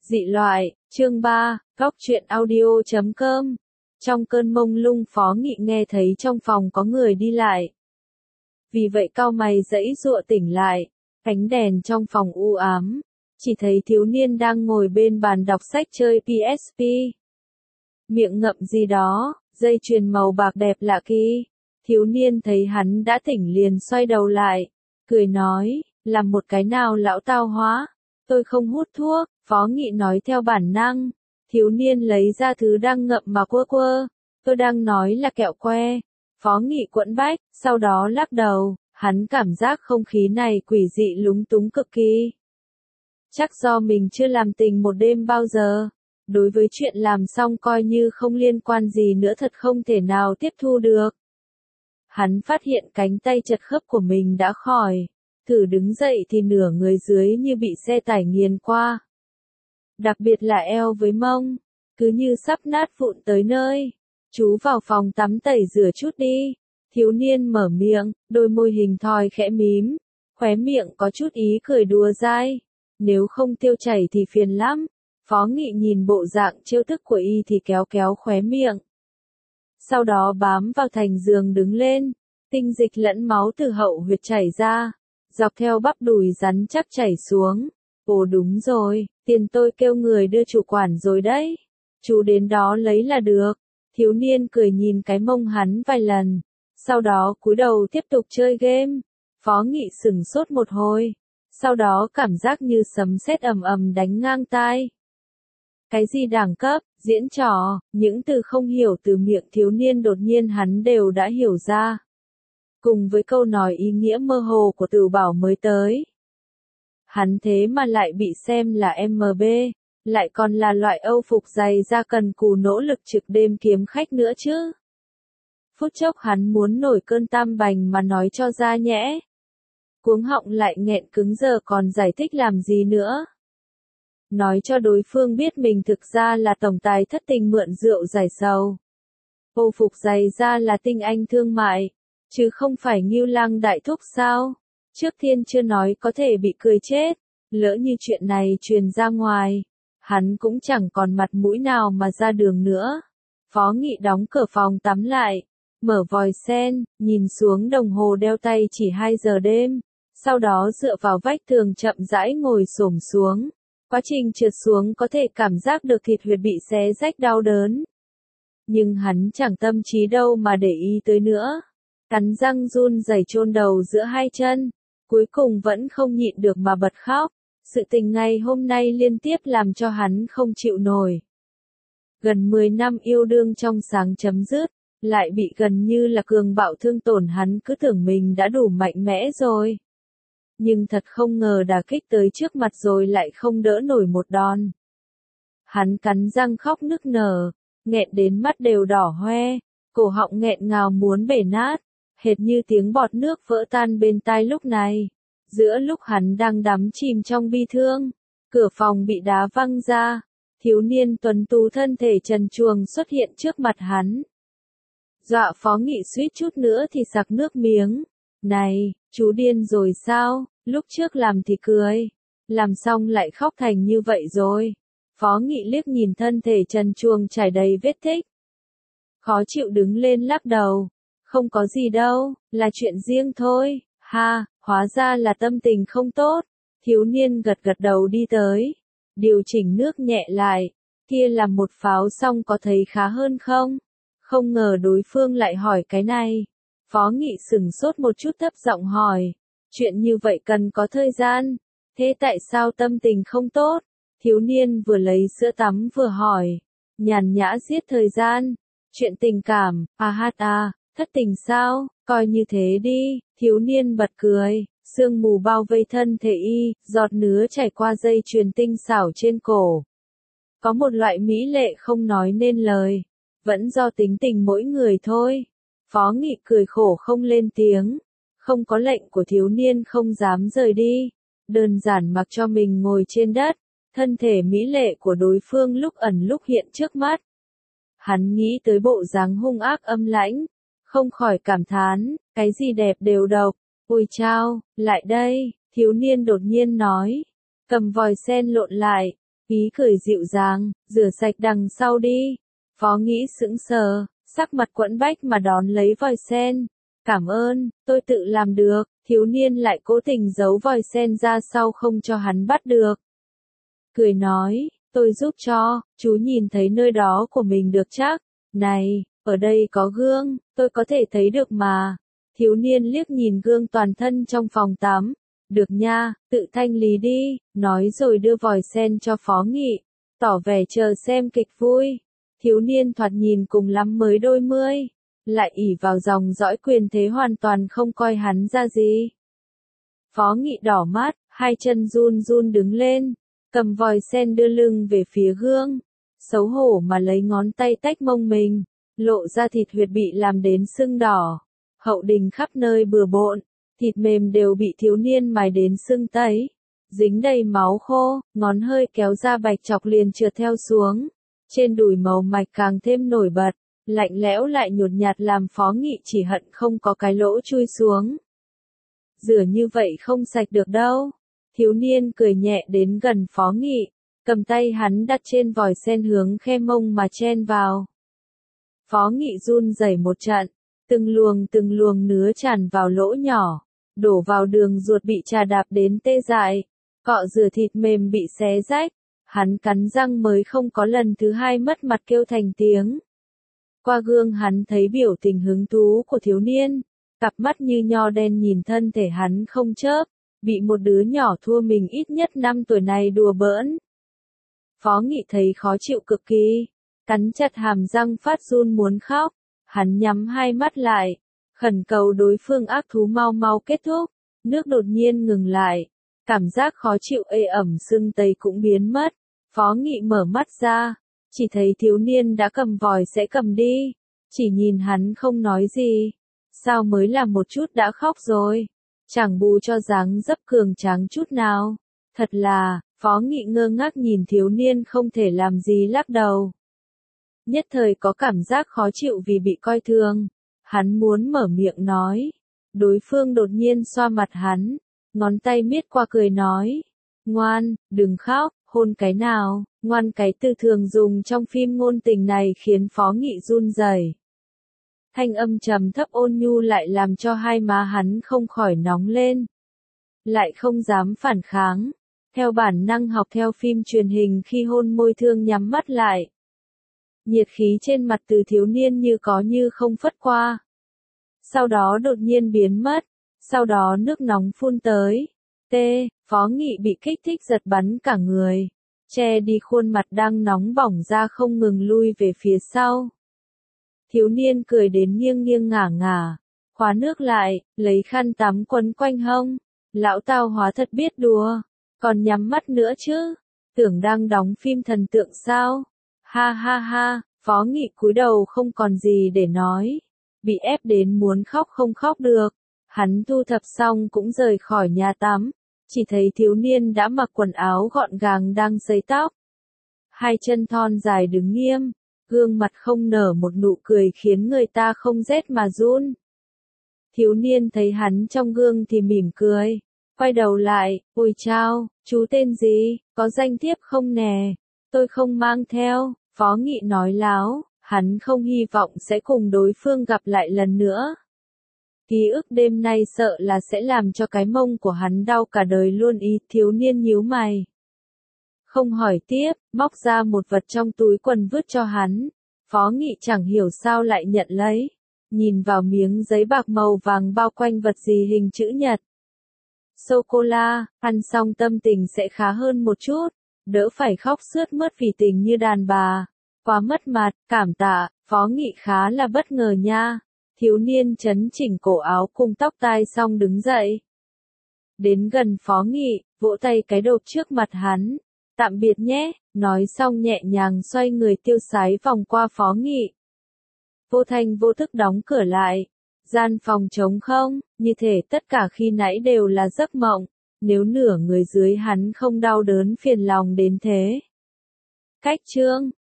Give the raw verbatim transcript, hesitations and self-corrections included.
Dị loại, chương ba, góc truyện audio chấm com. Trong cơn mông lung Phó Nghị nghe thấy trong phòng có người đi lại. Vì vậy cau mày giãy giụa tỉnh lại, ánh đèn trong phòng u ám, chỉ thấy thiếu niên đang ngồi bên bàn đọc sách chơi pê ét pê. Miệng ngậm gì đó, dây chuyền màu bạc đẹp lạ kỳ. Thiếu niên thấy hắn đã tỉnh liền xoay đầu lại, cười nói, làm một cái nào lão tao hóa. Tôi không hút thuốc, Phó Nghị nói theo bản năng. Thiếu niên lấy ra thứ đang ngậm mà quơ quơ. Tôi đang nói là kẹo que. Phó Nghị quẫn bách, sau đó lắc đầu, hắn cảm giác không khí này quỷ dị lúng túng cực kỳ. Chắc do mình chưa làm tình một đêm bao giờ. Đối với chuyện làm xong coi như không liên quan gì nữa thật không thể nào tiếp thu được. Hắn phát hiện cánh tay chật khớp của mình đã khỏi. Thử đứng dậy thì nửa người dưới như bị xe tải nghiền qua. Đặc biệt là eo với mông, cứ như sắp nát vụn tới nơi. Chú vào phòng tắm tẩy rửa chút đi. Thiếu niên mở miệng, đôi môi hình thoi khẽ mím. Khóe miệng có chút ý cười đùa dai. Nếu không tiêu chảy thì phiền lắm. Phó Nghị nhìn bộ dạng trêu tức của y thì kéo kéo khóe miệng. Sau đó bám vào thành giường đứng lên. Tinh dịch lẫn máu từ hậu huyệt chảy ra. Dọc theo bắp đùi rắn chắc chảy xuống. Ồ đúng rồi, tiền tôi kêu người đưa chủ quản rồi đấy. Chú đến đó lấy là được. Thiếu niên cười nhìn cái mông hắn vài lần. Sau đó cúi đầu tiếp tục chơi game. Phó Nghị sửng sốt một hồi. Sau đó cảm giác như sấm sét ầm ầm đánh ngang tai. Cái gì đẳng cấp, diễn trò, những từ không hiểu từ miệng thiếu niên đột nhiên hắn đều đã hiểu ra. Cùng với câu nói ý nghĩa mơ hồ của Từ Bảo mới tới. Hắn thế mà lại bị xem là em bê, lại còn là loại âu phục dày da cần cù nỗ lực trực đêm kiếm khách nữa chứ. Phút chốc hắn muốn nổi cơn tam bành mà nói cho ra nhẽ. Cuống họng lại nghẹn cứng giờ còn giải thích làm gì nữa. Nói cho đối phương biết mình thực ra là tổng tài thất tình mượn rượu giải sầu. Âu phục dày da là tinh anh thương mại. Chứ không phải Ngưu Lăng đại thúc sao? Trước tiên chưa nói có thể bị cười chết. Lỡ như chuyện này truyền ra ngoài, hắn cũng chẳng còn mặt mũi nào mà ra đường nữa. Phó Nghị đóng cửa phòng tắm lại, mở vòi sen, nhìn xuống đồng hồ đeo tay chỉ hai giờ đêm. Sau đó dựa vào vách tường chậm rãi ngồi xổm xuống. Quá trình trượt xuống có thể cảm giác được thịt huyệt bị xé rách đau đớn. Nhưng hắn chẳng tâm trí đâu mà để ý tới nữa. Cắn răng run rẩy chôn đầu giữa hai chân, cuối cùng vẫn không nhịn được mà bật khóc. Sự tình ngày hôm nay liên tiếp làm cho hắn không chịu nổi. Gần mười năm yêu đương trong sáng chấm dứt, lại bị gần như là cường bạo thương tổn, hắn cứ tưởng mình đã đủ mạnh mẽ rồi. Nhưng thật không ngờ đả kích tới trước mặt rồi lại không đỡ nổi một đòn. Hắn cắn răng khóc nức nở, nghẹn đến mắt đều đỏ hoe, cổ họng nghẹn ngào muốn bể nát. Hệt như tiếng bọt nước vỡ tan bên tai lúc này. Giữa lúc hắn đang đắm chìm trong bi thương, cửa phòng bị đá văng ra. Thiếu niên tuấn tú thân thể trần truồng xuất hiện trước mặt hắn. Dọa Phó Nghị suýt chút nữa thì sặc nước miếng. Này, chú điên rồi sao? Lúc trước làm thì cười, làm xong lại khóc thành như vậy rồi. Phó Nghị liếc nhìn thân thể trần truồng trải đầy vết tích. Khó chịu đứng lên lắc đầu. Không có gì đâu, là chuyện riêng thôi. Ha, hóa ra là tâm tình không tốt. Thiếu niên gật gật đầu đi tới. Điều chỉnh nước nhẹ lại. Kia làm một pháo xong có thấy khá hơn không? Không ngờ đối phương lại hỏi cái này. Phó Nghị sửng sốt một chút thấp giọng hỏi. Chuyện như vậy cần có thời gian. Thế tại sao tâm tình không tốt? Thiếu niên vừa lấy sữa tắm vừa hỏi. Nhàn nhã giết thời gian. Chuyện tình cảm, à hát à. Thất tình sao, coi như thế đi, thiếu niên bật cười, sương mù bao vây thân thể y, giọt nứa chảy qua dây chuyền tinh xảo trên cổ. Có một loại mỹ lệ không nói nên lời, vẫn do tính tình mỗi người thôi. Phó Nghị cười khổ không lên tiếng, không có lệnh của thiếu niên không dám rời đi, đơn giản mặc cho mình ngồi trên đất, thân thể mỹ lệ của đối phương lúc ẩn lúc hiện trước mắt. Hắn nghĩ tới bộ dáng hung ác âm lãnh. Không khỏi cảm thán, cái gì đẹp đều độc. Ôi chao, lại đây, thiếu niên đột nhiên nói. Cầm vòi sen lộn lại, Ý cười dịu dàng, rửa sạch đằng sau đi. Phó Nghị sững sờ, sắc mặt quẫn bách mà đón lấy vòi sen. Cảm ơn, tôi tự làm được. Thiếu niên lại cố tình giấu vòi sen ra sau không cho hắn bắt được. Cười nói, tôi giúp cho, chú nhìn thấy nơi đó của mình được chắc. Này, ở đây có gương, tôi có thể thấy được mà. Thiếu niên liếc nhìn gương toàn thân trong phòng tắm. Được nha, tự thanh lý đi, nói rồi đưa vòi sen cho Phó Nghị, tỏ vẻ chờ xem kịch vui. Thiếu niên thoạt nhìn cùng lắm mới đôi mươi, lại ỷ vào dòng dõi quyền thế hoàn toàn không coi hắn ra gì. Phó Nghị đỏ mắt, hai chân run run đứng lên, cầm vòi sen đưa lưng về phía gương, xấu hổ mà lấy ngón tay tách mông mình, lộ ra thịt huyệt bị làm đến sưng đỏ, hậu đình khắp nơi bừa bộn. Thịt mềm đều bị thiếu niên mài đến sưng tấy, dính đầy máu khô, ngón hơi kéo ra bạch chọc liền trượt theo xuống. Trên đùi màu mạch càng thêm nổi bật, lạnh lẽo lại nhột nhạt làm Phó Nghị chỉ hận không có cái lỗ chui xuống. Rửa như vậy không sạch được đâu. Thiếu niên cười nhẹ đến gần Phó Nghị, cầm tay hắn đặt trên vòi sen hướng khe mông mà chen vào. Phó Nghị run rẩy một trận, từng luồng từng luồng nứa tràn vào lỗ nhỏ, đổ vào đường ruột bị trà đạp đến tê dại, cọ rửa thịt mềm bị xé rách, hắn cắn răng mới không có lần thứ hai mất mặt kêu thành tiếng. Qua gương hắn thấy biểu tình hứng thú của thiếu niên, cặp mắt như nho đen nhìn thân thể hắn không chớp, bị một đứa nhỏ thua mình ít nhất năm tuổi này đùa bỡn. Phó Nghị thấy khó chịu cực kỳ, cắn chặt hàm răng phát run muốn khóc, hắn nhắm hai mắt lại, khẩn cầu đối phương ác thú mau mau kết thúc, nước đột nhiên ngừng lại, cảm giác khó chịu ê ẩm sưng tấy cũng biến mất. Phó Nghị mở mắt ra, chỉ thấy thiếu niên đã cầm vòi sẽ cầm đi, chỉ nhìn hắn không nói gì, sao mới làm một chút đã khóc rồi, chẳng bù cho dáng dấp cường tráng chút nào, thật là, Phó Nghị ngơ ngác nhìn thiếu niên không thể làm gì lắc đầu. Nhất thời có cảm giác khó chịu vì bị coi thường, hắn muốn mở miệng nói, đối phương đột nhiên xoa mặt hắn, ngón tay miết qua cười nói, ngoan, đừng khóc. Hôn cái nào, ngoan cái từ thường dùng trong phim ngôn tình này khiến Phó Nghị run rẩy. Thanh âm trầm thấp ôn nhu lại làm cho hai má hắn không khỏi nóng lên. Lại không dám phản kháng, theo bản năng học theo phim truyền hình khi hôn môi thương nhắm mắt lại. Nhiệt khí trên mặt từ thiếu niên như có như không phất qua. Sau đó đột nhiên biến mất, sau đó nước nóng phun tới. T, Phó Nghị bị kích thích giật bắn cả người, che đi khuôn mặt đang nóng bỏng ra không ngừng lui về phía sau. Thiếu niên cười đến nghiêng nghiêng ngả ngả, khóa nước lại, lấy khăn tắm quấn quanh hông, lão tao hóa thật biết đùa, còn nhắm mắt nữa chứ, tưởng đang đóng phim thần tượng sao, ha ha ha, Phó Nghị cúi đầu không còn gì để nói, bị ép đến muốn khóc không khóc được, hắn thu thập xong cũng rời khỏi nhà tắm. Chỉ thấy thiếu niên đã mặc quần áo gọn gàng đang sấy tóc. Hai chân thon dài đứng nghiêm, gương mặt không nở một nụ cười khiến người ta không rét mà run. Thiếu niên thấy hắn trong gương thì mỉm cười, quay đầu lại, ôi chao, chú tên gì, có danh thiếp không nè, tôi không mang theo, Phó Nghị nói láo, hắn không hy vọng sẽ cùng đối phương gặp lại lần nữa. Ký ức đêm nay sợ là sẽ làm cho cái mông của hắn đau cả đời luôn ý, thiếu niên nhíu mày. Không hỏi tiếp, móc ra một vật trong túi quần vứt cho hắn. Phó Nghị chẳng hiểu sao lại nhận lấy. Nhìn vào miếng giấy bạc màu vàng bao quanh vật gì hình chữ nhật. Sô-cô-la, ăn xong tâm tình sẽ khá hơn một chút. Đỡ phải khóc sướt mướt vì tình như đàn bà. Quá mất mặt, cảm tạ, Phó Nghị khá là bất ngờ nha. Thiếu niên chấn chỉnh cổ áo cùng tóc tai xong đứng dậy. Đến gần Phó Nghị, vỗ tay cái đột trước mặt hắn. Tạm biệt nhé, nói xong nhẹ nhàng xoay người tiêu sái vòng qua Phó Nghị. Vô thanh vô thức đóng cửa lại. Gian phòng trống không, như thể tất cả khi nãy đều là giấc mộng. Nếu nửa người dưới hắn không đau đớn phiền lòng đến thế. Cách chương